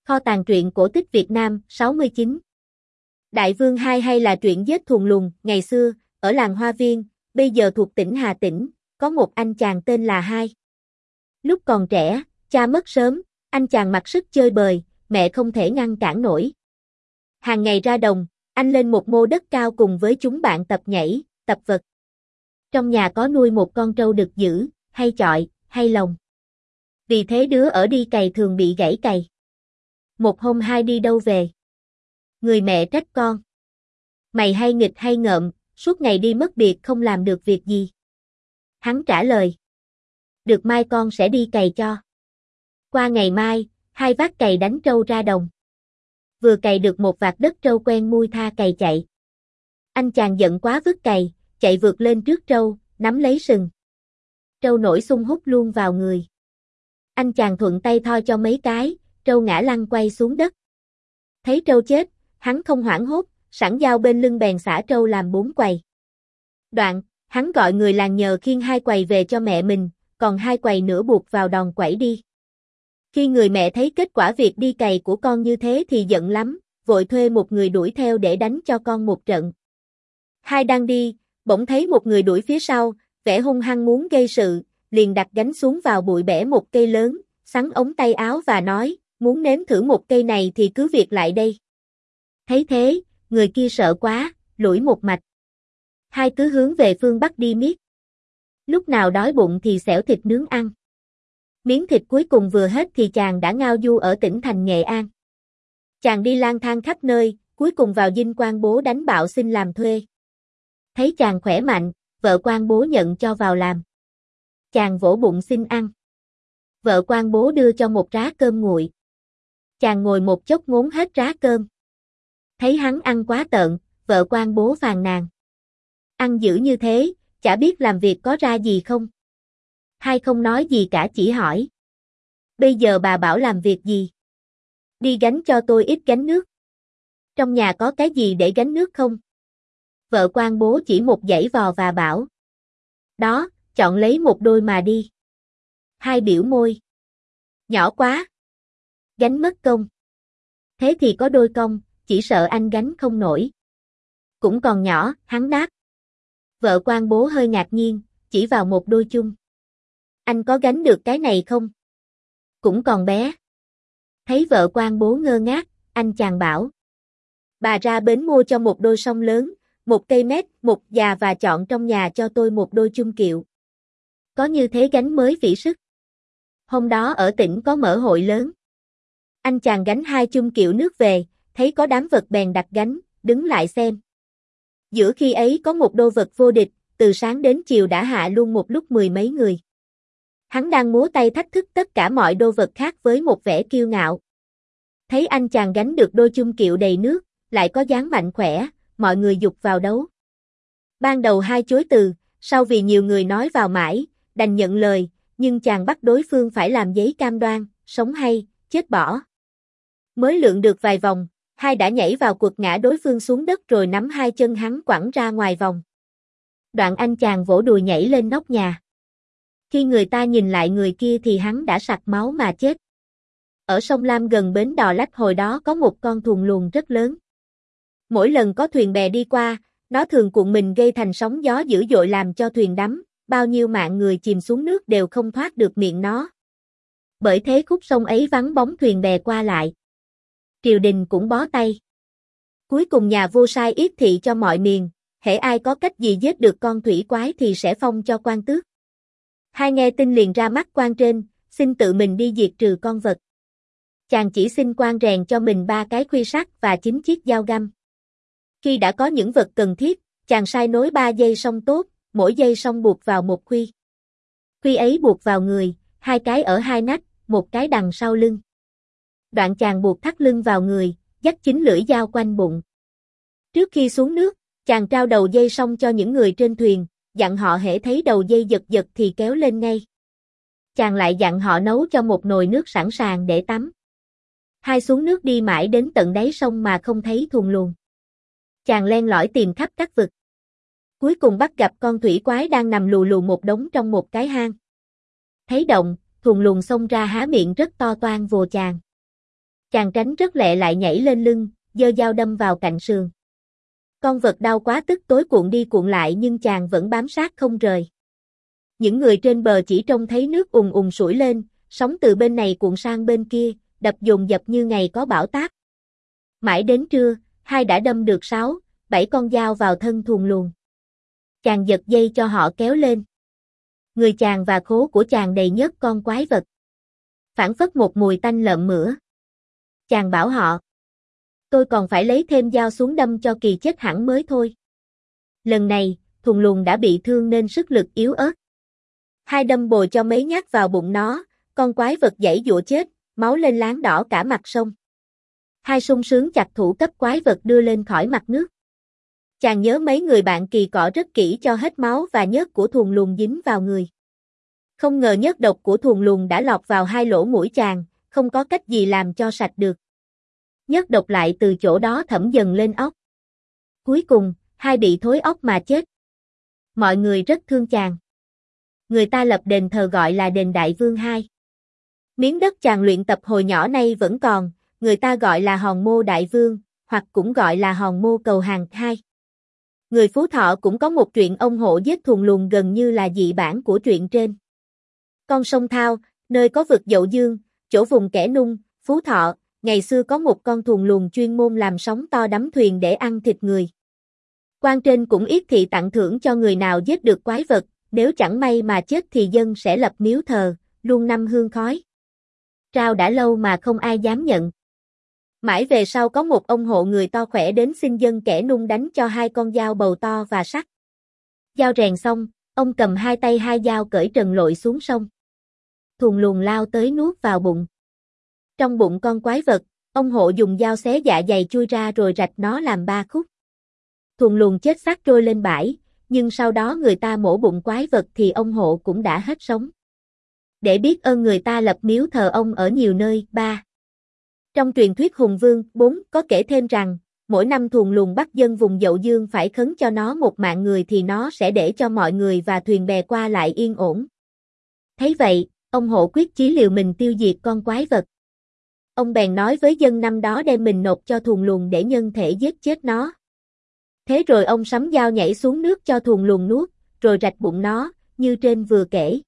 Kho tàng truyện cổ tích Việt Nam, 69. Đại Vương 2 hay là truyện giết thuần lùn, ngày xưa, ở làng Hoa Viên, bây giờ thuộc tỉnh Hà Tĩnh, có một anh chàng tên là Hai. Lúc còn trẻ, cha mất sớm, anh chàng mặc sức chơi bời, mẹ không thể ngăn cản nổi. Hàng ngày ra đồng, anh lên một mô đất cao cùng với chúng bạn tập nhảy, tập vật. Trong nhà có nuôi một con trâu đực dữ, hay chọi, hay lồng. Vì thế đứa ở đi cày thường bị gãy cày. Một hôm Hai đi đâu về? Người mẹ trách con. Mày hay nghịch hay ngợm, suốt ngày đi mất biệt không làm được việc gì. Hắn trả lời. Được mai con sẽ đi cày cho. Qua ngày mai, Hai vác cày đánh trâu ra đồng. Vừa cày được một vạt đất trâu quen mui tha cày chạy. Anh chàng giận quá vứt cày, chạy vượt lên trước trâu, nắm lấy sừng. Trâu nổi xung hút luôn vào người. Anh chàng thuận tay thoi cho mấy cái, trâu ngã lăn quay xuống đất. Thấy trâu chết, hắn không hoảng hốt, sẵn dao bên lưng bèn xả trâu làm 4 quầy. Đoạn, hắn gọi người làng nhờ khiêng 2 quầy về cho mẹ mình, còn 2 quầy nữa buộc vào đòn quẩy đi. Khi người mẹ thấy kết quả việc đi cày của con như thế thì giận lắm, vội thuê một người đuổi theo để đánh cho con một trận. Hai đang đi, bỗng thấy một người đuổi phía sau, vẻ hung hăng muốn gây sự, liền đặt gánh xuống vào bụi bẻ một cây lớn, xắn ống tay áo và nói, muốn nếm thử một cây này thì cứ việc lại đây. Thấy thế, người kia sợ quá, lủi một mạch. Hai cứ hướng về phương Bắc đi miết. Lúc nào đói bụng thì xẻo thịt nướng ăn. Miếng thịt cuối cùng vừa hết thì chàng đã ngao du ở tỉnh thành Nghệ An. Chàng đi lang thang khắp nơi, cuối cùng vào dinh quan bố đánh bạo xin làm thuê. Thấy chàng khỏe mạnh, vợ quan bố nhận cho vào làm. Chàng vỗ bụng xin ăn. Vợ quan bố đưa cho một rá cơm nguội. Chàng ngồi một chốc ngốn hết rá cơm. Thấy hắn ăn quá tợn, vợ quan bố phàn nàn. Ăn dữ như thế, chả biết làm việc có ra gì không? Hai không nói gì cả chỉ hỏi. Bây giờ bà bảo làm việc gì? Đi gánh cho tôi ít gánh nước. Trong nhà có cái gì để gánh nước không? Vợ quan bố chỉ một dãy vò và bảo. Đó, chọn lấy một đôi mà đi. Hai biểu môi. Nhỏ quá. Gánh mất công. Thế thì có đôi công, chỉ sợ anh gánh không nổi. Cũng còn nhỏ, hắn đáp. Vợ quan bố hơi ngạc nhiên, chỉ vào một đôi chung. Anh có gánh được cái này không? Cũng còn bé. Thấy vợ quan bố ngơ ngác, anh chàng bảo. Bà ra bến mua cho một đôi song lớn, một cây mét, một già và chọn trong nhà cho tôi một đôi chung kiệu. Có như thế gánh mới vĩ sức. Hôm đó ở tỉnh có mở hội lớn. Anh chàng gánh 2 chung kiệu nước về, thấy có đám vật bèn đặt gánh, đứng lại xem. Giữa khi ấy có một đô vật vô địch, từ sáng đến chiều đã hạ luôn một lúc 10 mấy người. Hắn đang múa tay thách thức tất cả mọi đô vật khác với một vẻ kiêu ngạo. Thấy anh chàng gánh được đôi chung kiệu đầy nước, lại có dáng mạnh khỏe, mọi người giục vào đấu. Ban đầu Hai chối từ, sau vì nhiều người nói vào mãi, đành nhận lời, nhưng chàng bắt đối phương phải làm giấy cam đoan, sống hay, chết bỏ. Mới lượn được vài vòng, Hai đã nhảy vào quật ngã đối phương xuống đất rồi nắm 2 chân hắn quẳng ra ngoài vòng. Đoạn anh chàng vỗ đùi nhảy lên nóc nhà. Khi người ta nhìn lại người kia thì hắn đã sặc máu mà chết. Ở sông Lam gần bến Đò Lách hồi đó có một con thuồng luồng rất lớn. Mỗi lần có thuyền bè đi qua, nó thường cuộn mình gây thành sóng gió dữ dội làm cho thuyền đắm, bao nhiêu mạng người chìm xuống nước đều không thoát được miệng nó. Bởi thế khúc sông ấy vắng bóng thuyền bè qua lại. Triều đình cũng bó tay. Cuối cùng nhà vua sai yết thị cho mọi miền, hễ ai có cách gì giết được con thủy quái thì sẽ phong cho quan tước. Hai nghe tin liền ra mắt quan trên, xin tự mình đi diệt trừ con vật. Chàng chỉ xin quan rèn cho mình 3 cái khuy sắt và 9 chiếc dao găm. Khi đã có những vật cần thiết, chàng sai nối 3 dây song tốt, mỗi dây song buộc vào một khuy. Khuy ấy buộc vào người, 2 cái ở 2 nách, một cái đằng sau lưng. Đoạn chàng buộc thắt lưng vào người, dắt 9 lưỡi dao quanh bụng. Trước khi xuống nước, chàng trao đầu dây song cho những người trên thuyền, dặn họ hễ thấy đầu dây giật giật thì kéo lên ngay. Chàng lại dặn họ nấu cho một nồi nước sẵn sàng để tắm. Hai xuống nước đi mãi đến tận đáy sông mà không thấy thuồng luồng. Chàng len lỏi tìm khắp các vực. Cuối cùng bắt gặp con thủy quái đang nằm lù lù một đống trong một cái hang. Thấy động, thuồng luồng xông ra há miệng rất to toang vồ chàng. Chàng tránh rất lẹ lại nhảy lên lưng, giơ dao đâm vào cạnh sườn. Con vật đau quá tức tối cuộn đi cuộn lại nhưng chàng vẫn bám sát không rời. Những người trên bờ chỉ trông thấy nước ùn ùn sủi lên, sóng từ bên này cuộn sang bên kia, đập dồn dập như ngày có bão táp. Mãi đến trưa, hai đã đâm được 6, 7 con dao vào thân thuồng luồng. Chàng giật dây cho họ kéo lên. Người chàng và khố của chàng đầy nhớt con quái vật. Phảng phất một mùi tanh lợm mửa. Chàng bảo họ: tôi còn phải lấy thêm dao xuống đâm cho kỳ chết hẳn mới thôi. Lần này, thuồng luồng đã bị thương nên sức lực yếu ớt. Hai đâm bồi cho mấy nhát vào bụng nó, con quái vật giãy giụa chết, máu lên láng đỏ cả mặt sông. Hai sung sướng chặt thủ cấp quái vật đưa lên khỏi mặt nước. Chàng nhớ mấy người bạn kỳ cọ rất kỹ cho hết máu và nhớt của thuồng luồng dính vào người. Không ngờ nhớt độc của thuồng luồng đã lọt vào hai lỗ mũi chàng, không có cách gì làm cho sạch được. Nhớt độc lại từ chỗ đó thẩm dần lên óc. Cuối cùng, hai bị thối óc mà chết. Mọi người rất thương chàng. Người ta lập đền thờ gọi là đền Đại Vương 2. Miếng đất chàng luyện tập hồi nhỏ nay vẫn còn, người ta gọi là Hòn Mô Đại Vương, hoặc cũng gọi là Hòn Mô Cầu Hàng 2. Người Phú Thọ cũng có một truyện ông hộ giết thuồng luồng gần như là dị bản của truyện trên. Con sông Thao, nơi có vực Dậu Dương, chỗ vùng Kẻ Nung, Phú Thọ, ngày xưa có một con thuồng luồng chuyên môn làm sóng to đắm thuyền để ăn thịt người. Quan trên cũng yết thị tặng thưởng cho người nào giết được quái vật, nếu chẳng may mà chết thì dân sẽ lập miếu thờ, luôn năm hương khói. Trao đã lâu mà không ai dám nhận. Mãi về sau có một ông hộ người to khỏe đến xin dân Kẻ Nung đánh cho hai con dao bầu to và sắt. Dao rèn xong, ông cầm hai tay hai dao cởi trần lội xuống sông. Thuồng luồng lao tới nuốt vào bụng. Trong bụng con quái vật, ông hộ dùng dao xé dạ dày chui ra rồi rạch nó làm 3 khúc. Thuồng luồng chết xác trôi lên bãi, nhưng sau đó người ta mổ bụng quái vật thì ông hộ cũng đã hết sống. Để biết ơn người ta lập miếu thờ ông ở nhiều nơi. 3. Trong truyền thuyết Hùng Vương 4 có kể thêm rằng, mỗi năm thuồng luồng bắt dân vùng Dậu Dương phải khấn cho nó một mạng người thì nó sẽ để cho mọi người và thuyền bè qua lại yên ổn. Thấy vậy, ông hộ quyết chí liều mình tiêu diệt con quái vật. Ông bèn nói với dân năm đó đem mình nộp cho thuồng luồng để nhân thể giết chết nó. Thế rồi ông sắm dao nhảy xuống nước cho thuồng luồng nuốt, rồi rạch bụng nó, như trên vừa kể.